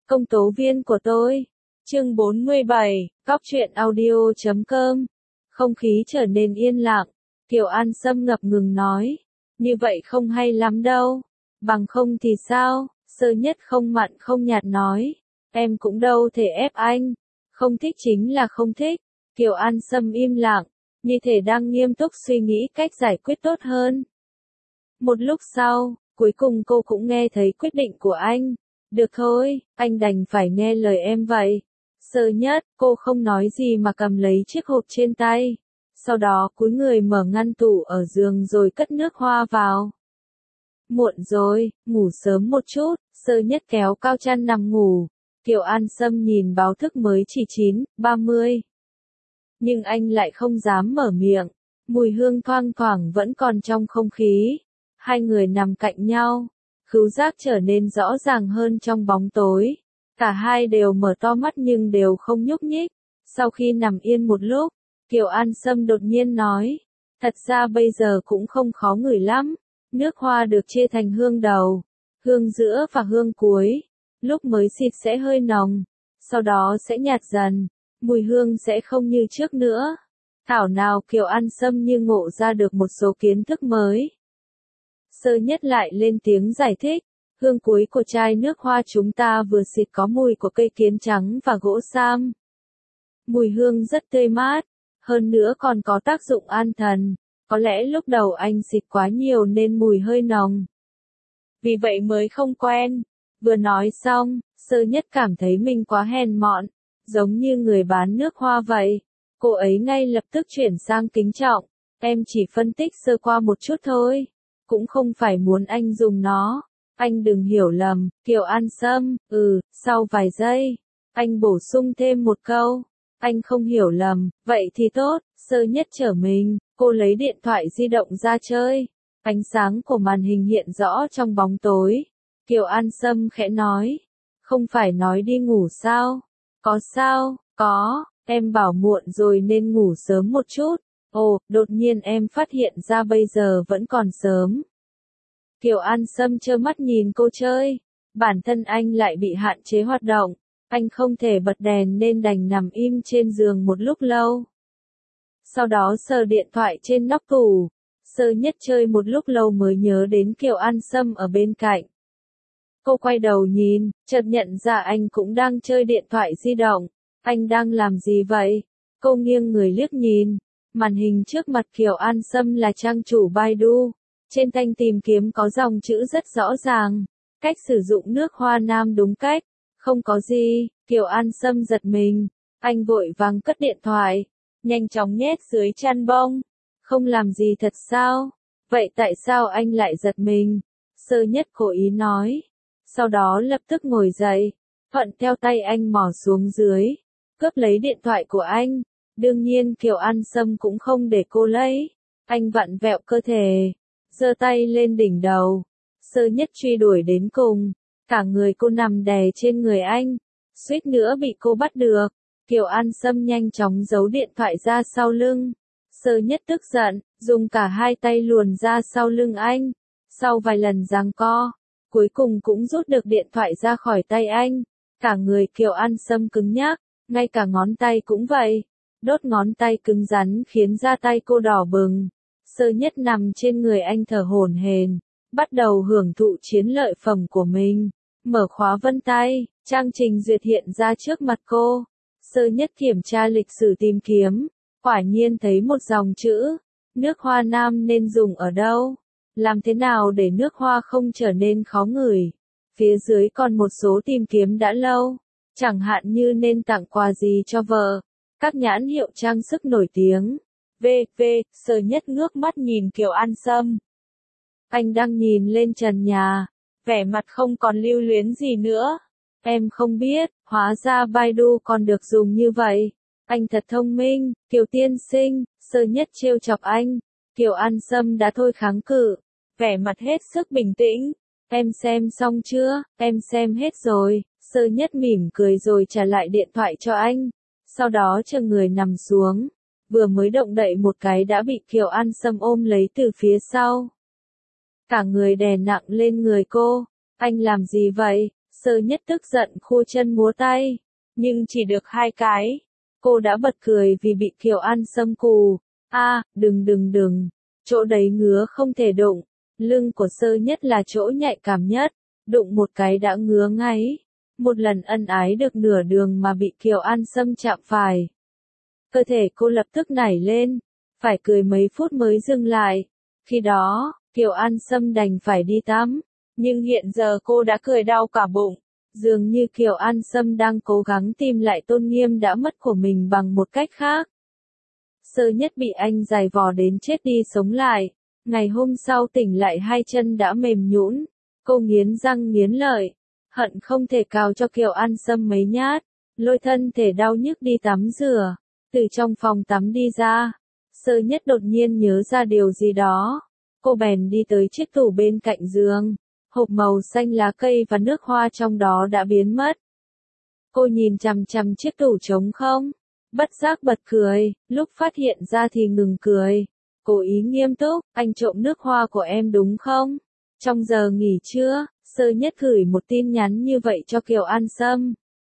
công tố viên của tôi. Chương 47, Góc truyện audio.com. Không khí trở nên yên lặng, Kiều An Sâm ngập ngừng nói. Như vậy không hay lắm đâu. Bằng không thì sao? Sơ Nhất không mặn không nhạt nói. Em cũng đâu thể ép anh. Không thích chính là không thích. Kiều An Sâm im lặng, như thể đang nghiêm túc suy nghĩ cách giải quyết tốt hơn. Một lúc sau, cuối cùng cô cũng nghe thấy quyết định của anh. Được thôi, anh đành phải nghe lời em vậy. Sơ Nhất, cô không nói gì mà cầm lấy chiếc hộp trên tay. Sau đó cúi người mở ngăn tủ ở giường rồi cất nước hoa vào. Muộn rồi, ngủ sớm một chút. Sơ Nhất kéo cao chăn nằm ngủ. Kiều An Sâm nhìn báo thức mới chỉ 9:30. Nhưng anh lại không dám mở miệng. Mùi hương thoang thoảng vẫn còn trong không khí. Hai người nằm cạnh nhau. Khứu giác trở nên rõ ràng hơn trong bóng tối. Cả hai đều mở to mắt nhưng đều không nhúc nhích. Sau khi nằm yên một lúc, Kiều An Sâm đột nhiên nói. Thật ra bây giờ cũng không khó ngửi lắm. Nước hoa được chia thành hương đầu, hương giữa và hương cuối. Lúc mới xịt sẽ hơi nồng, sau đó sẽ nhạt dần. Mùi hương sẽ không như trước nữa. Thảo nào Kiều An Sâm như ngộ ra được một số kiến thức mới. Sơ Nhất lại lên tiếng giải thích. Hương cuối của chai nước hoa chúng ta vừa xịt có mùi của cây kiến trắng và gỗ sam. Mùi hương rất tươi mát, hơn nữa còn có tác dụng an thần. Có lẽ lúc đầu anh xịt quá nhiều nên mùi hơi nồng. Vì vậy mới không quen. Vừa nói xong, Sơ Nhất cảm thấy mình quá hèn mọn, giống như người bán nước hoa vậy. Cô ấy ngay lập tức chuyển sang kính trọng. Em chỉ phân tích sơ qua một chút thôi. Cũng không phải muốn anh dùng nó. Anh đừng hiểu lầm, Kiều An Sâm. Sau vài giây, anh bổ sung thêm một câu. Anh không hiểu lầm, vậy thì tốt. Sơ Nhất trở mình, cô lấy điện thoại di động ra chơi. Ánh sáng của màn hình hiện rõ trong bóng tối. Kiều An Sâm khẽ nói. Không phải nói đi ngủ sao? Có sao? Có, em bảo muộn rồi nên ngủ sớm một chút. Ồ, đột nhiên em phát hiện ra bây giờ vẫn còn sớm. Kiều An Sâm trơ mắt nhìn cô chơi. Bản thân anh lại bị hạn chế hoạt động. Anh không thể bật đèn nên đành nằm im trên giường một lúc lâu. Sau đó sờ điện thoại trên nóc tủ. Sơ Nhất chơi một lúc lâu mới nhớ đến Kiều An Sâm ở bên cạnh. Cô quay đầu nhìn, chợt nhận ra anh cũng đang chơi điện thoại di động. Anh đang làm gì vậy? Cô nghiêng người liếc nhìn. Màn hình trước mặt Kiều An Sâm là trang chủ Baidu. Trên thanh tìm kiếm có dòng chữ rất rõ ràng. Cách sử dụng nước hoa nam đúng cách. Không có gì. Kiều An Sâm giật mình. Anh vội vàng cất điện thoại. Nhanh chóng nhét dưới chăn bông. Không làm gì thật sao? Vậy tại sao anh lại giật mình? Sơ Nhất cố ý nói. Sau đó lập tức ngồi dậy. Thuận theo tay anh mò xuống dưới. Cướp lấy điện thoại của anh. Đương nhiên Kiều An Sâm cũng không để cô lấy. Anh vặn vẹo cơ thể. Giơ tay lên đỉnh đầu. Sơ Nhất truy đuổi đến cùng. Cả người cô nằm đè trên người anh. Suýt nữa bị cô bắt được. Kiều An Sâm nhanh chóng giấu điện thoại ra sau lưng. Sơ Nhất tức giận, dùng cả hai tay luồn ra sau lưng anh. Sau vài lần giằng co, cuối cùng cũng rút được điện thoại ra khỏi tay anh. Cả người Kiều An Sâm cứng nhắc, ngay cả ngón tay cũng vậy. Đốt ngón tay cứng rắn khiến da tay cô đỏ bừng. Sơ Nhất nằm trên người anh thở hổn hển, bắt đầu hưởng thụ chiến lợi phẩm của mình. Mở khóa vân tay, trang trình duyệt hiện ra trước mặt cô. Sơ Nhất kiểm tra lịch sử tìm kiếm. Quả nhiên thấy một dòng chữ. Nước hoa nam nên dùng ở đâu? Làm thế nào để nước hoa không trở nên khó ngửi? Phía dưới còn một số tìm kiếm đã lâu. Chẳng hạn như nên tặng quà gì cho vợ. Các nhãn hiệu trang sức nổi tiếng. Sơ Nhất ngước mắt nhìn Kiều An Sâm. Anh đang nhìn lên trần nhà. Vẻ mặt không còn lưu luyến gì nữa. Em không biết, hóa ra Baidu còn được dùng như vậy. Anh thật thông minh, Kiều tiên sinh. Sơ Nhất trêu chọc anh. Kiều An Sâm đã thôi kháng cự. Vẻ mặt hết sức bình tĩnh. Em xem xong chưa? Em xem hết rồi. Sơ Nhất mỉm cười rồi trả lại điện thoại cho anh. Sau đó chờ người nằm xuống. Vừa mới động đậy một cái đã bị Kiều An Sâm ôm lấy từ phía sau. Cả người đè nặng lên người cô. Anh làm gì vậy? Sơ Nhất tức giận khua chân múa tay, nhưng chỉ được 2 cái. Cô đã bật cười vì bị Kiều An Sâm cù. Đừng, chỗ đấy ngứa không thể đụng. Lưng của Sơ Nhất là chỗ nhạy cảm nhất, đụng một cái đã ngứa ngáy. Một lần ân ái được nửa đường mà bị Kiều An Sâm chạm phải. Cơ thể cô lập tức nảy lên, phải cười mấy phút mới dừng lại. Khi đó, Kiều An Sâm đành phải đi tắm, nhưng hiện giờ cô đã cười đau cả bụng. Dường như Kiều An Sâm đang cố gắng tìm lại tôn nghiêm đã mất của mình bằng một cách khác. Sơ Nhất bị anh giày vò đến chết đi sống lại. Ngày hôm sau tỉnh lại hai chân đã mềm nhũn. Cô nghiến răng nghiến lợi, hận không thể cào cho Kiều An Sâm mấy nhát, lôi thân thể đau nhức đi tắm rửa. Từ trong phòng tắm đi ra, Sơ Nhất đột nhiên nhớ ra điều gì đó. Cô bèn đi tới chiếc tủ bên cạnh giường. Hộp màu xanh lá cây và nước hoa trong đó đã biến mất. Cô nhìn chằm chằm chiếc tủ trống không, bất giác bật cười, lúc phát hiện ra thì ngừng cười. Cố ý nghiêm túc, anh trộm nước hoa của em đúng không? Trong giờ nghỉ trưa, Sơ Nhất gửi một tin nhắn như vậy cho Kiều An Sâm.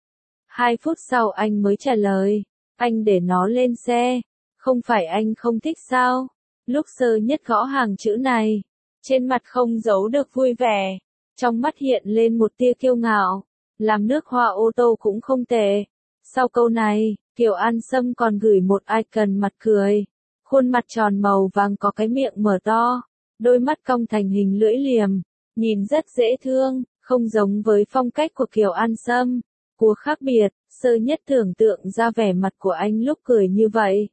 2 phút sau anh mới trả lời, anh để nó lên xe, không phải anh không thích sao? Lúc Sơ Nhất gõ hàng chữ này, trên mặt không giấu được vui vẻ, trong mắt hiện lên một tia kiêu ngạo, làm nước hoa ô tô cũng không tệ. Sau câu này, Kiều An Sâm còn gửi một icon mặt cười, khuôn mặt tròn màu vàng có cái miệng mở to, đôi mắt cong thành hình lưỡi liềm, nhìn rất dễ thương, không giống với phong cách của Kiều An Sâm. Của khác biệt, Sơ Nhất tưởng tượng ra vẻ mặt của anh lúc cười như vậy.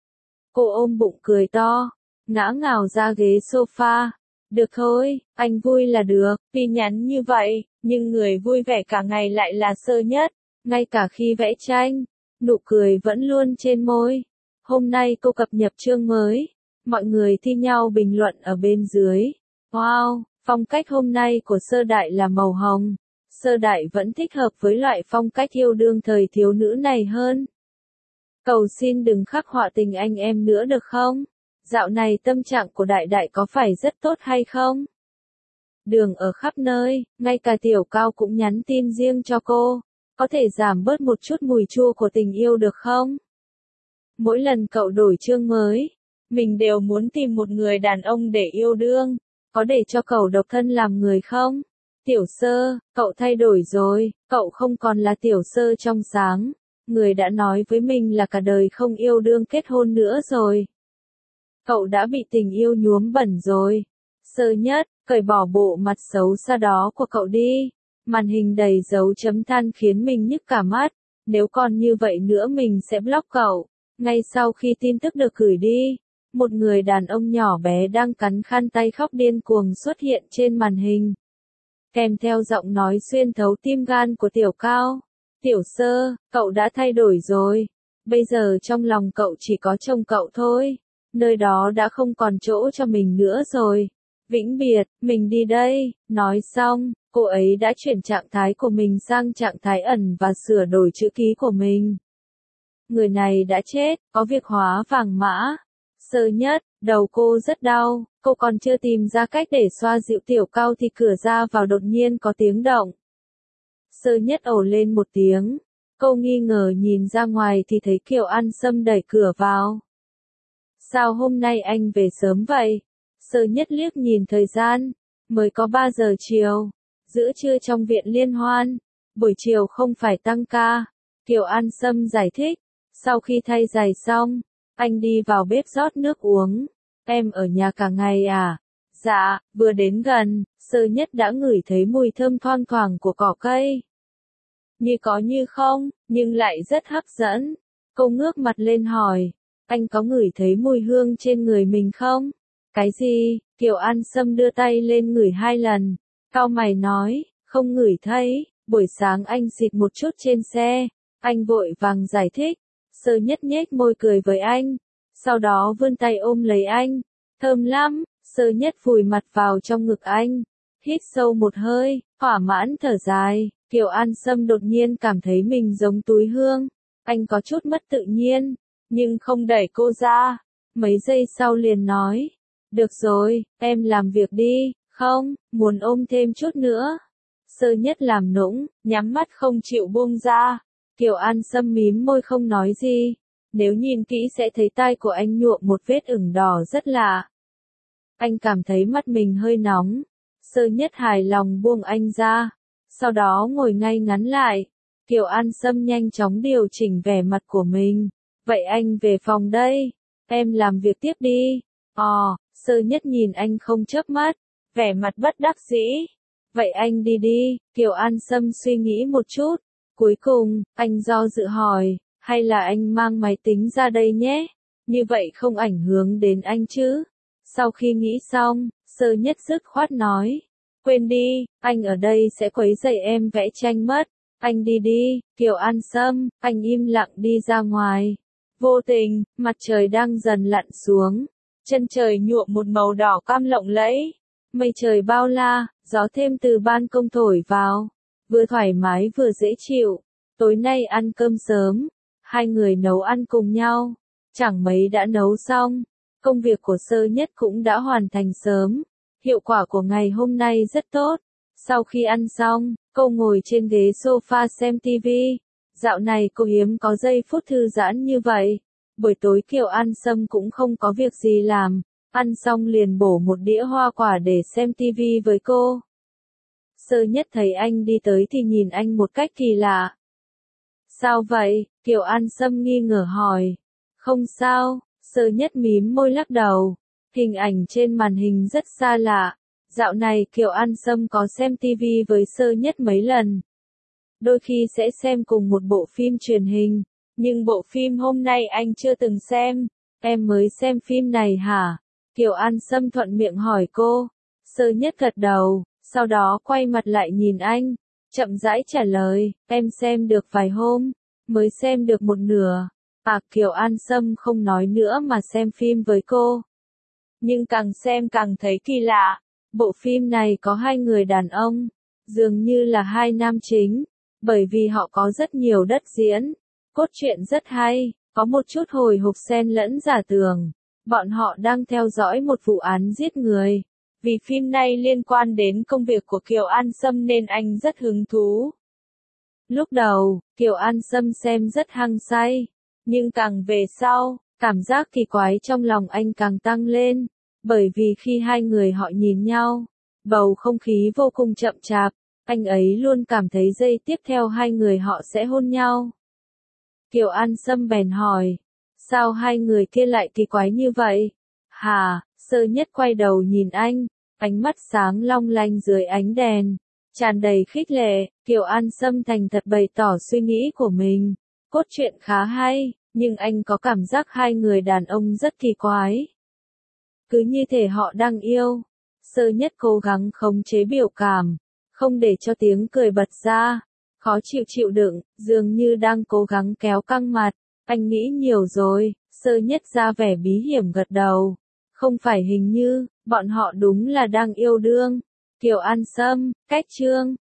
Cô ôm bụng cười to, ngã ngào ra ghế sofa. Được thôi, anh vui là được, tin nhắn như vậy, nhưng người vui vẻ cả ngày lại là Sơ Nhất. Ngay cả khi vẽ tranh, nụ cười vẫn luôn trên môi. Hôm nay cô cập nhật chương mới, mọi người thi nhau bình luận ở bên dưới. Wow, phong cách hôm nay của Sơ Đại là màu hồng. Sơ Đại vẫn thích hợp với loại phong cách yêu đương thời thiếu nữ này hơn. Cầu xin đừng khắc họa tình anh em nữa được không? Dạo này tâm trạng của Đại Đại có phải rất tốt hay không? Đường ở khắp nơi, ngay cả Tiểu Cao cũng nhắn tin riêng cho cô. Có thể giảm bớt một chút mùi chua của tình yêu được không? Mỗi lần cậu đổi chương mới, mình đều muốn tìm một người đàn ông để yêu đương. Có để cho cậu độc thân làm người không? Tiểu Sơ, cậu thay đổi rồi, cậu không còn là Tiểu Sơ trong sáng. Người đã nói với mình là cả đời không yêu đương kết hôn nữa rồi. Cậu đã bị tình yêu nhuốm bẩn rồi. Sơ Nhất, cởi bỏ bộ mặt xấu xa đó của cậu đi. Màn hình đầy dấu chấm than khiến mình nhức cả mắt. Nếu còn như vậy nữa mình sẽ block cậu. Ngay sau khi tin tức được gửi đi, một người đàn ông nhỏ bé đang cắn khăn tay khóc điên cuồng xuất hiện trên màn hình. Kèm theo giọng nói xuyên thấu tim gan của Tiểu Cao. Tiểu Sơ, cậu đã thay đổi rồi. Bây giờ trong lòng cậu chỉ có chồng cậu thôi. Nơi đó đã không còn chỗ cho mình nữa rồi. Vĩnh biệt, mình đi đây. Nói xong, cô ấy đã chuyển trạng thái của mình sang trạng thái ẩn và sửa đổi chữ ký của mình. Người này đã chết, có việc hóa vàng mã. Sơ Nhất, đầu cô rất đau, cô còn chưa tìm ra cách để xoa dịu Tiểu Cao thì cửa ra vào đột nhiên có tiếng động. Sơ Nhất ồ lên một tiếng, cô nghi ngờ nhìn ra ngoài thì thấy Kiều An Sâm đẩy cửa vào. Sao hôm nay anh về sớm vậy? Sơ Nhất liếc nhìn thời gian, mới có 3 giờ chiều, giữa trưa trong viện liên hoan, buổi chiều không phải tăng ca. Kiều An Sâm giải thích, sau khi thay giày xong, anh đi vào bếp rót nước uống. Em ở nhà cả ngày à? Dạ, vừa đến gần, Sơ Nhất đã ngửi thấy mùi thơm thoang thoảng của cỏ cây. Như có như không, nhưng lại rất hấp dẫn. Cô ngước mặt lên hỏi, anh có ngửi thấy mùi hương trên người mình không? Cái gì? Kiều An Sâm đưa tay lên ngửi 2 lần. Cau mày nói, không ngửi thấy, buổi sáng anh xịt một chút trên xe. Anh vội vàng giải thích. Sơ Nhất nhếch môi cười với anh, sau đó vươn tay ôm lấy anh. Thơm lắm. Sơ Nhất vùi mặt vào trong ngực anh, hít sâu một hơi, thỏa mãn thở dài. Kiều An Sâm đột nhiên cảm thấy mình giống túi hương. Anh có chút mất tự nhiên, nhưng không đẩy cô ra. Mấy giây sau liền nói, được rồi, em làm việc đi, không, muốn ôm thêm chút nữa. Sơ Nhất làm nũng, nhắm mắt không chịu buông ra. Kiều An Sâm mím môi không nói gì. Nếu nhìn kỹ sẽ thấy tai của anh nhuộm một vết ửng đỏ rất lạ. Anh cảm thấy mắt mình hơi nóng. Sơ Nhất hài lòng buông anh ra. Sau đó ngồi ngay ngắn lại. Kiều An Sâm nhanh chóng điều chỉnh vẻ mặt của mình. Vậy anh về phòng đây. Em làm việc tiếp đi. Sơ Nhất nhìn anh không chớp mắt. Vẻ mặt bất đắc dĩ. Vậy anh đi đi. Kiều An Sâm suy nghĩ một chút. Cuối cùng, anh do dự hỏi. Hay là anh mang máy tính ra đây nhé. Như vậy không ảnh hưởng đến anh chứ. Sau khi nghĩ xong, Sơ Nhất dứt khoát nói. Quên đi, anh ở đây sẽ quấy rầy em vẽ tranh mất. Anh đi đi. Kiều An Sâm, anh im lặng đi ra ngoài. Vô tình, mặt trời đang dần lặn xuống. Chân trời nhuộm một màu đỏ cam lộng lẫy. Mây trời bao la, gió thêm từ ban công thổi vào. Vừa thoải mái vừa dễ chịu. Tối nay ăn cơm sớm. Hai người nấu ăn cùng nhau. Chẳng mấy đã nấu xong. Công việc của Sơ Nhất cũng đã hoàn thành sớm. Hiệu quả của ngày hôm nay rất tốt. Sau khi ăn xong, cô ngồi trên ghế sofa xem TV. Dạo này cô hiếm có giây phút thư giãn như vậy. Buổi tối Kiều An Sâm cũng không có việc gì làm. Ăn xong liền bổ một đĩa hoa quả để xem TV với cô. Sơ Nhất thấy anh đi tới thì nhìn anh một cách kỳ lạ. Sao vậy? Kiều An Sâm nghi ngờ hỏi. Không sao, Sơ Nhất mím môi lắc đầu. Hình ảnh trên màn hình rất xa lạ. Dạo này Kiều An Sâm có xem TV với Sơ Nhất mấy lần. Đôi khi sẽ xem cùng một bộ phim truyền hình. Nhưng bộ phim hôm nay anh chưa từng xem. Em mới xem phim này hả? Kiều An Sâm thuận miệng hỏi cô. Sơ Nhất gật đầu, sau đó quay mặt lại nhìn anh. Chậm rãi trả lời, em xem được vài hôm. Mới xem được một nửa. Kiều An Sâm không nói nữa mà xem phim với cô. Nhưng càng xem càng thấy kỳ lạ. Bộ phim này có hai người đàn ông. Dường như là hai nam chính. Bởi vì họ có rất nhiều đất diễn. Cốt truyện rất hay. Có một chút hồi hộp xen lẫn giả tưởng. Bọn họ đang theo dõi một vụ án giết người. Vì phim này liên quan đến công việc của Kiều An Sâm nên anh rất hứng thú. Lúc đầu, Kiều An Sâm xem rất hăng say. Nhưng càng về sau, cảm giác kỳ quái trong lòng anh càng tăng lên. Bởi vì khi hai người họ nhìn nhau, bầu không khí vô cùng chậm chạp. Anh ấy luôn cảm thấy giây tiếp theo hai người họ sẽ hôn nhau. Kiều An Sâm bèn hỏi. Sao hai người kia lại kỳ quái như vậy? Hả? Sơ Nhất quay đầu nhìn anh. Ánh mắt sáng long lanh dưới ánh đèn. Tràn đầy khích lệ. Kiều An Sâm thành thật bày tỏ suy nghĩ của mình. Cốt truyện khá hay. Nhưng anh có cảm giác hai người đàn ông rất kỳ quái. Cứ như thể họ đang yêu. Sơ Nhất cố gắng khống chế biểu cảm. Không để cho tiếng cười bật ra. Khó chịu chịu đựng, dường như đang cố gắng kéo căng mặt. Anh nghĩ nhiều rồi. Sơ Nhất ra vẻ bí hiểm gật đầu. Không phải hình như, bọn họ đúng là đang yêu đương. Kiều An Sâm, cách chương.